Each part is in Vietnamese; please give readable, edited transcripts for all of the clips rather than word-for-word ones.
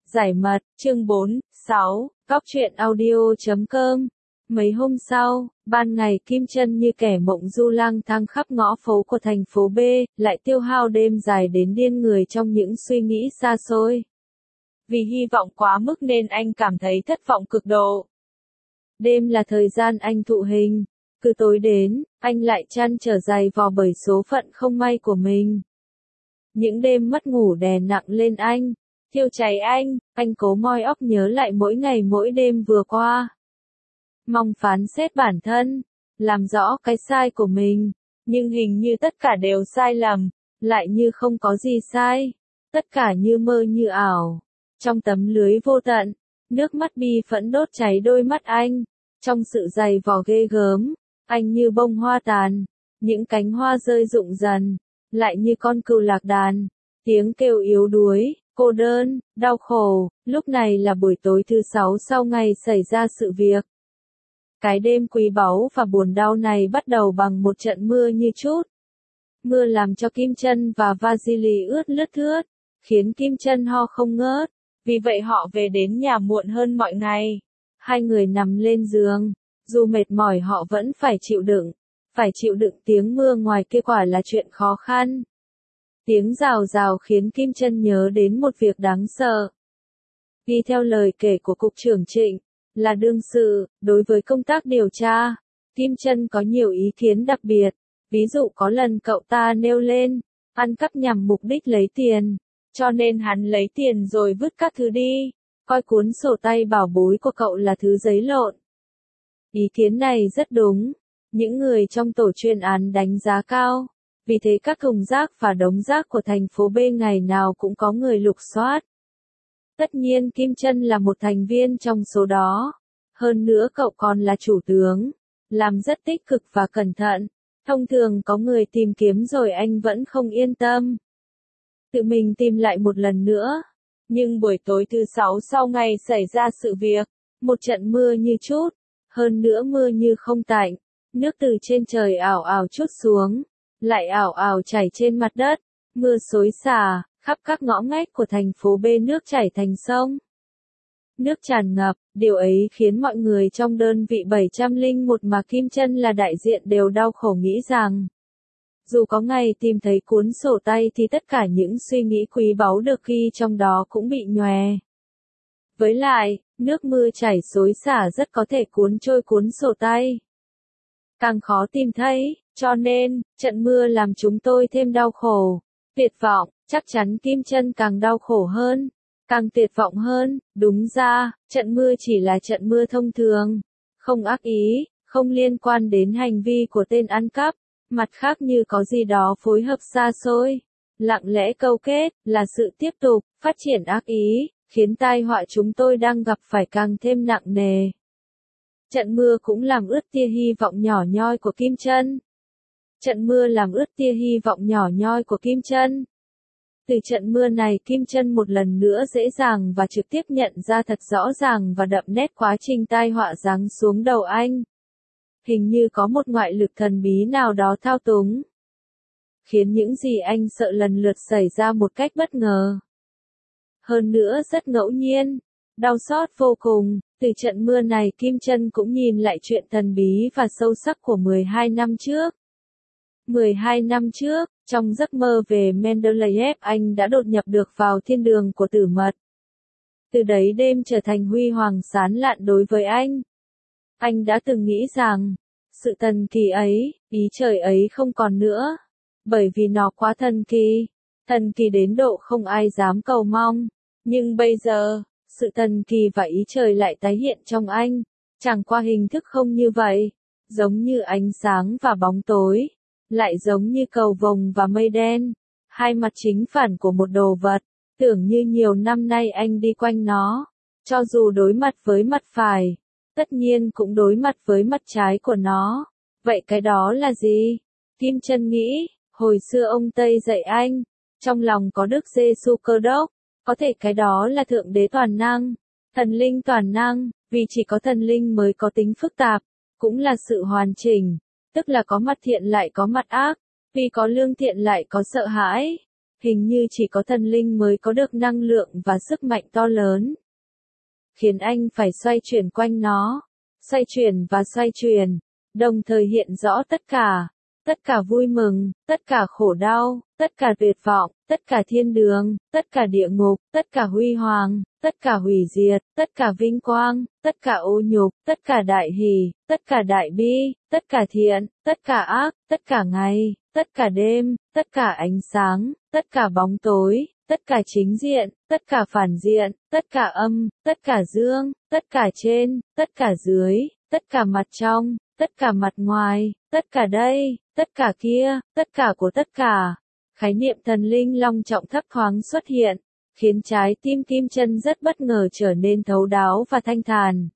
Giải mật, chương 4, 6, Góc truyện audio.com. Mấy hôm sau, ban ngày Kim Chân như kẻ mộng du lang thang khắp ngõ phố của thành phố B, lại tiêu hao đêm dài đến điên người trong những suy nghĩ xa xôi. Vì hy vọng quá mức nên anh cảm thấy thất vọng cực độ. Đêm là thời gian anh thụ hình. Cứ tối đến, anh lại chăn trở dày vò bởi số phận không may của mình. Những đêm mất ngủ đè nặng lên anh, thiêu cháy anh cố moi óc nhớ lại mỗi ngày mỗi đêm vừa qua. Mong phán xét bản thân, làm rõ cái sai của mình, nhưng hình như tất cả đều sai lầm, lại như không có gì sai. Tất cả như mơ như ảo. Trong tấm lưới vô tận, nước mắt bi phẫn đốt cháy đôi mắt anh. Trong sự dày vò ghê gớm, anh như bông hoa tàn, những cánh hoa rơi rụng dần, lại như con cừu lạc đàn, tiếng kêu yếu đuối, cô đơn, đau khổ. Lúc này là buổi tối thứ 6 sau ngày xảy ra sự việc. Cái đêm quý báu và buồn đau này bắt đầu bằng một trận mưa như chút. Mưa làm cho Kim Chân và Vasily ướt lướt thướt, khiến Kim Chân ho không ngớt, vì vậy họ về đến nhà muộn hơn mọi ngày. Hai người nằm lên giường, dù mệt mỏi họ vẫn phải chịu đựng tiếng mưa ngoài kia quả là chuyện khó khăn. Tiếng rào rào khiến Kim Chân nhớ đến một việc đáng sợ. Ghi theo lời kể của Cục trưởng Trịnh, là đương sự, đối với công tác điều tra, Kim Chân có nhiều ý kiến đặc biệt. Ví dụ có lần cậu ta nêu lên, ăn cắp nhằm mục đích lấy tiền, cho nên hắn lấy tiền rồi vứt các thứ đi, coi cuốn sổ tay bảo bối của cậu là thứ giấy lộn. Ý kiến này rất đúng, những người trong tổ chuyên án đánh giá cao, vì thế các thùng rác và đống rác của thành phố B ngày nào cũng có người lục soát. Tất nhiên Kim Chân là một thành viên trong số đó, hơn nữa cậu còn là chủ tướng, làm rất tích cực và cẩn thận. Thông thường có người tìm kiếm rồi anh vẫn không yên tâm. Tự mình tìm lại một lần nữa. Nhưng buổi tối thứ 6 sau ngày xảy ra sự việc, một trận mưa như chút, hơn nữa mưa như không tạnh, nước từ trên trời ảo ảo trút xuống, lại ảo ảo chảy trên mặt đất, mưa xối xả, khắp các ngõ ngách của thành phố B nước chảy thành sông. Nước tràn ngập, điều ấy khiến mọi người trong đơn vị 701 mà Kim Chân là đại diện đều đau khổ nghĩ rằng, dù có ngày tìm thấy cuốn sổ tay thì tất cả những suy nghĩ quý báu được ghi trong đó cũng bị nhòe. Với lại, nước mưa chảy xối xả rất có thể cuốn trôi cuốn sổ tay. Càng khó tìm thấy, cho nên, trận mưa làm chúng tôi thêm đau khổ, tuyệt vọng, chắc chắn Kim Chân càng đau khổ hơn. Càng tuyệt vọng hơn. Đúng ra, trận mưa chỉ là trận mưa thông thường, không ác ý, không liên quan đến hành vi của tên ăn cắp, mặt khác như có gì đó phối hợp xa xôi, lặng lẽ câu kết, là sự tiếp tục, phát triển ác ý, khiến tai họa chúng tôi đang gặp phải càng thêm nặng nề. Trận mưa cũng làm ướt tia hy vọng nhỏ nhoi của Kim Chân. Từ trận mưa này Kim Chân một lần nữa dễ dàng và trực tiếp nhận ra thật rõ ràng và đậm nét quá trình tai họa giáng xuống đầu anh. Hình như có một ngoại lực thần bí nào đó thao túng, khiến những gì anh sợ lần lượt xảy ra một cách bất ngờ. Hơn nữa rất ngẫu nhiên, đau xót vô cùng. Từ trận mưa này Kim Chân cũng nhìn lại chuyện thần bí và sâu sắc của 12 năm trước. 12 năm trước, trong giấc mơ về Mendeleev anh đã đột nhập được vào thiên đường của tử mật. Từ đấy đêm trở thành huy hoàng sáng lạn đối với anh. Anh đã từng nghĩ rằng, sự thần kỳ ấy, ý trời ấy không còn nữa. Bởi vì nó quá thần kỳ đến độ không ai dám cầu mong. Nhưng bây giờ, sự thần kỳ và ý trời lại tái hiện trong anh, chẳng qua hình thức không như vậy, giống như ánh sáng và bóng tối. Lại giống như cầu vồng và mây đen, hai mặt chính phản của một đồ vật, tưởng như nhiều năm nay anh đi quanh nó, cho dù đối mặt với mặt phải, tất nhiên cũng đối mặt với mặt trái của nó. Vậy cái đó là gì? Kim Chân nghĩ, hồi xưa ông Tây dạy anh, trong lòng có Đức Giêsu Cơ Đốc, có thể cái đó là Thượng Đế toàn năng, thần linh toàn năng, vì chỉ có thần linh mới có tính phức tạp, cũng là sự hoàn chỉnh. Tức là có mặt thiện lại có mặt ác, vì có lương thiện lại có sợ hãi, Hình như chỉ có thần linh mới có được năng lượng và sức mạnh to lớn, khiến anh phải xoay chuyển quanh nó, xoay chuyển và xoay chuyển, đồng thời hiện rõ tất cả vui mừng, tất cả khổ đau, tất cả tuyệt vọng, tất cả thiên đường, tất cả địa ngục, tất cả huy hoàng, tất cả hủy diệt, tất cả vinh quang, tất cả ô nhục, tất cả đại hỷ, tất cả đại bi, tất cả thiện, tất cả ác, tất cả ngày, tất cả đêm, tất cả ánh sáng, tất cả bóng tối, tất cả chính diện, tất cả phản diện, tất cả âm, tất cả dương, tất cả trên, tất cả dưới, tất cả mặt trong, tất cả mặt ngoài, tất cả đây, tất cả kia, tất cả của tất cả. Khái niệm thần linh long trọng thấp thoáng xuất hiện, khiến trái tim Kim Chân rất bất ngờ trở nên thấu đáo và thanh thản.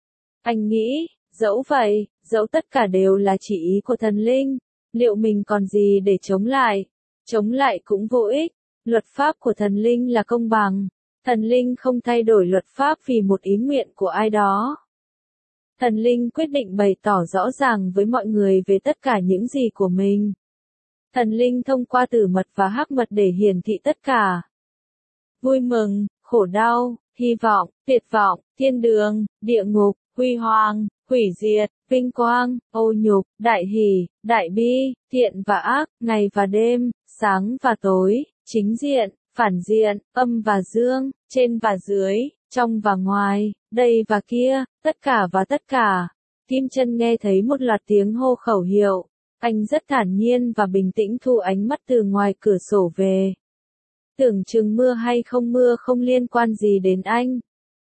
Anh nghĩ, dẫu vậy, dẫu tất cả đều là chỉ ý của thần linh, liệu mình còn gì để chống lại? Chống lại cũng vô ích. Luật pháp của thần linh là công bằng. Thần linh không thay đổi luật pháp vì một ý nguyện của ai đó. Thần linh quyết định bày tỏ rõ ràng với mọi người về tất cả những gì của mình. Thần linh thông qua tử mật và hắc mật để hiển thị tất cả. Vui mừng, khổ đau, hy vọng, tuyệt vọng, thiên đường, địa ngục, huy hoàng, hủy diệt, vinh quang, ô nhục, đại hỷ, đại bi, thiện và ác, ngày và đêm, sáng và tối, chính diện, phản diện, âm và dương, trên và dưới, trong và ngoài, đây và kia, tất cả và tất cả. Kim Chân nghe thấy một loạt tiếng hô khẩu hiệu. Anh rất thản nhiên và bình tĩnh thu ánh mắt từ ngoài cửa sổ về. Tưởng chừng mưa hay không mưa không liên quan gì đến anh.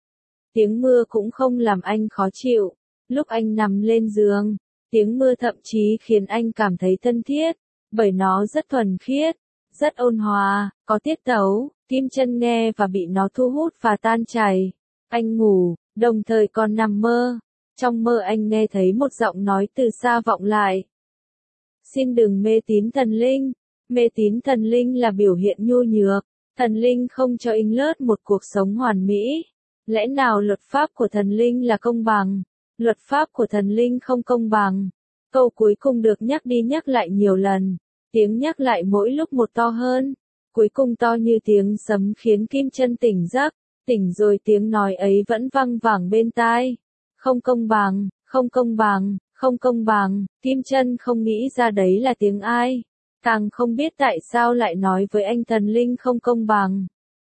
Tiếng mưa cũng không làm anh khó chịu. Lúc anh nằm lên giường, tiếng mưa thậm chí khiến anh cảm thấy thân thiết, bởi nó rất thuần khiết, rất ôn hòa, có tiết tấu. Kim Chân nghe và bị nó thu hút và tan chảy. Anh ngủ, đồng thời còn nằm mơ. Trong mơ anh nghe thấy một giọng nói từ xa vọng lại. Xin đừng mê tín thần linh. Mê tín thần linh là biểu hiện nhu nhược. Thần linh không cho inh lớt một cuộc sống hoàn mỹ. Lẽ nào luật pháp của thần linh là công bằng? Luật pháp của thần linh không công bằng. Câu cuối cùng được nhắc đi nhắc lại nhiều lần. Tiếng nhắc lại mỗi lúc một to hơn. Cuối cùng to như tiếng sấm khiến Kim Chân tỉnh giấc. Tỉnh rồi tiếng nói ấy vẫn văng vẳng bên tai. Không công bằng, không công bằng, không công bằng. Kim Chân không nghĩ ra đấy là tiếng ai. Càng không biết tại sao lại nói với anh thần linh không công bằng.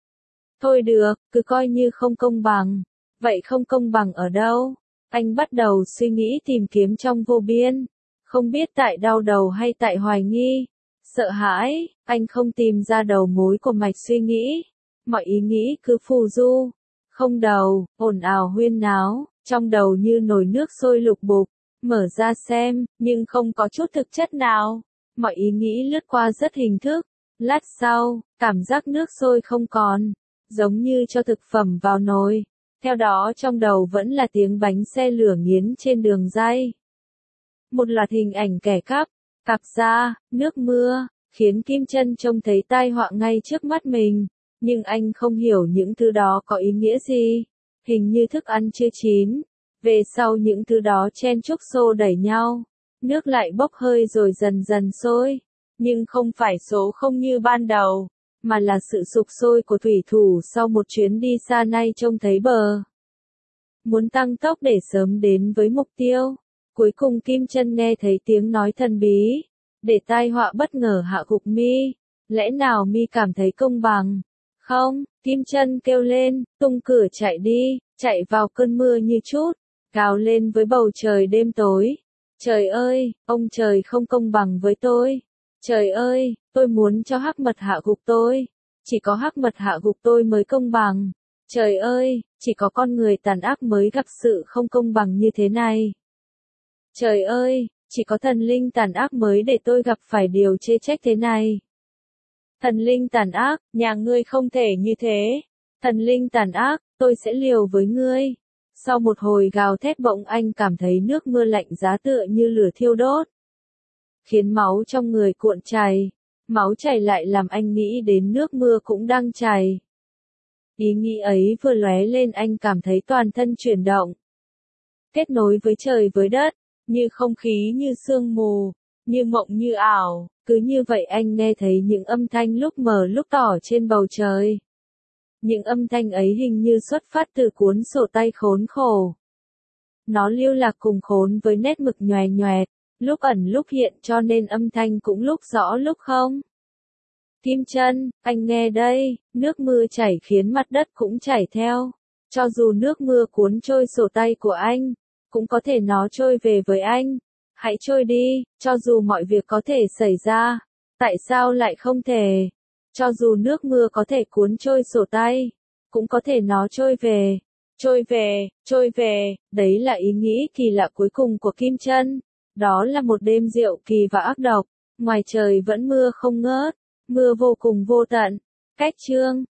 Thôi được, cứ coi như không công bằng. Vậy không công bằng ở đâu? Anh bắt đầu suy nghĩ tìm kiếm trong vô biên. Không biết tại đau đầu hay tại hoài nghi. Sợ hãi, anh không tìm ra đầu mối của mạch suy nghĩ. Mọi ý nghĩ cứ phù du. Không đầu, ồn ào huyên náo, trong đầu như nồi nước sôi lục bục. Mở ra xem, nhưng không có chút thực chất nào. Mọi ý nghĩ lướt qua rất hình thức. Lát sau, cảm giác nước sôi không còn. Giống như cho thực phẩm vào nồi. Theo đó trong đầu vẫn là tiếng bánh xe lửa nghiến trên đường ray. Một loạt hình ảnh kẻ cắp da, nước mưa, khiến Kim Chân trông thấy tai họa ngay trước mắt mình. Nhưng anh không hiểu những thứ đó có ý nghĩa gì. Hình như thức ăn chưa chín. Về sau những thứ đó chen chúc xô đẩy nhau. Nước lại bốc hơi rồi dần dần sôi. Nhưng không phải số không như ban đầu, mà là sự sục sôi của thủy thủ sau một chuyến đi xa nay trông thấy bờ. Muốn tăng tốc để sớm đến với mục tiêu. Cuối cùng Kim Chân nghe thấy tiếng nói thần bí. Để tai họa bất ngờ hạ gục mi. Lẽ nào mi cảm thấy công bằng? Không, Kim Chân kêu lên, tung cửa chạy đi, chạy vào cơn mưa như chút, gào lên với bầu trời đêm tối. Trời ơi, ông trời không công bằng với tôi. Trời ơi, tôi muốn cho hắc mật hạ gục tôi. Chỉ có hắc mật hạ gục tôi mới công bằng. Trời ơi, chỉ có con người tàn ác mới gặp sự không công bằng như thế này. Trời ơi, chỉ có thần linh tàn ác mới để tôi gặp phải điều chê trách thế này. Thần linh tàn ác, nhà ngươi không thể như thế. Thần linh tàn ác, tôi sẽ liều với ngươi. Sau một hồi gào thét bỗng anh cảm thấy nước mưa lạnh giá tựa như lửa thiêu đốt. Khiến máu trong người cuộn chảy. Máu chảy lại làm anh nghĩ đến nước mưa cũng đang chảy. Ý nghĩ ấy vừa lóe lên anh cảm thấy toàn thân chuyển động. Kết nối với trời với đất, như không khí như sương mù. như mộng như ảo, cứ như vậy anh nghe thấy những âm thanh lúc mờ lúc tỏ trên bầu trời. Những âm thanh ấy hình như xuất phát từ cuốn sổ tay khốn khổ. Nó lưu lạc cùng khốn với nét mực nhòe nhòe, lúc ẩn lúc hiện cho nên âm thanh cũng lúc rõ lúc không. Kim Chân, anh nghe đây, nước mưa chảy khiến mặt đất cũng chảy theo. Cho dù nước mưa cuốn trôi sổ tay của anh, cũng có thể nó trôi về với anh. Hãy trôi đi, cho dù mọi việc có thể xảy ra. Tại sao lại không thể? Cho dù nước mưa có thể cuốn trôi sổ tay, cũng có thể nó trôi về. Trôi về, đấy là ý nghĩ kỳ lạ cuối cùng của Kim Chân. Đó là một đêm diệu kỳ và ác độc, ngoài trời vẫn mưa không ngớt, mưa vô cùng vô tận. Cách chương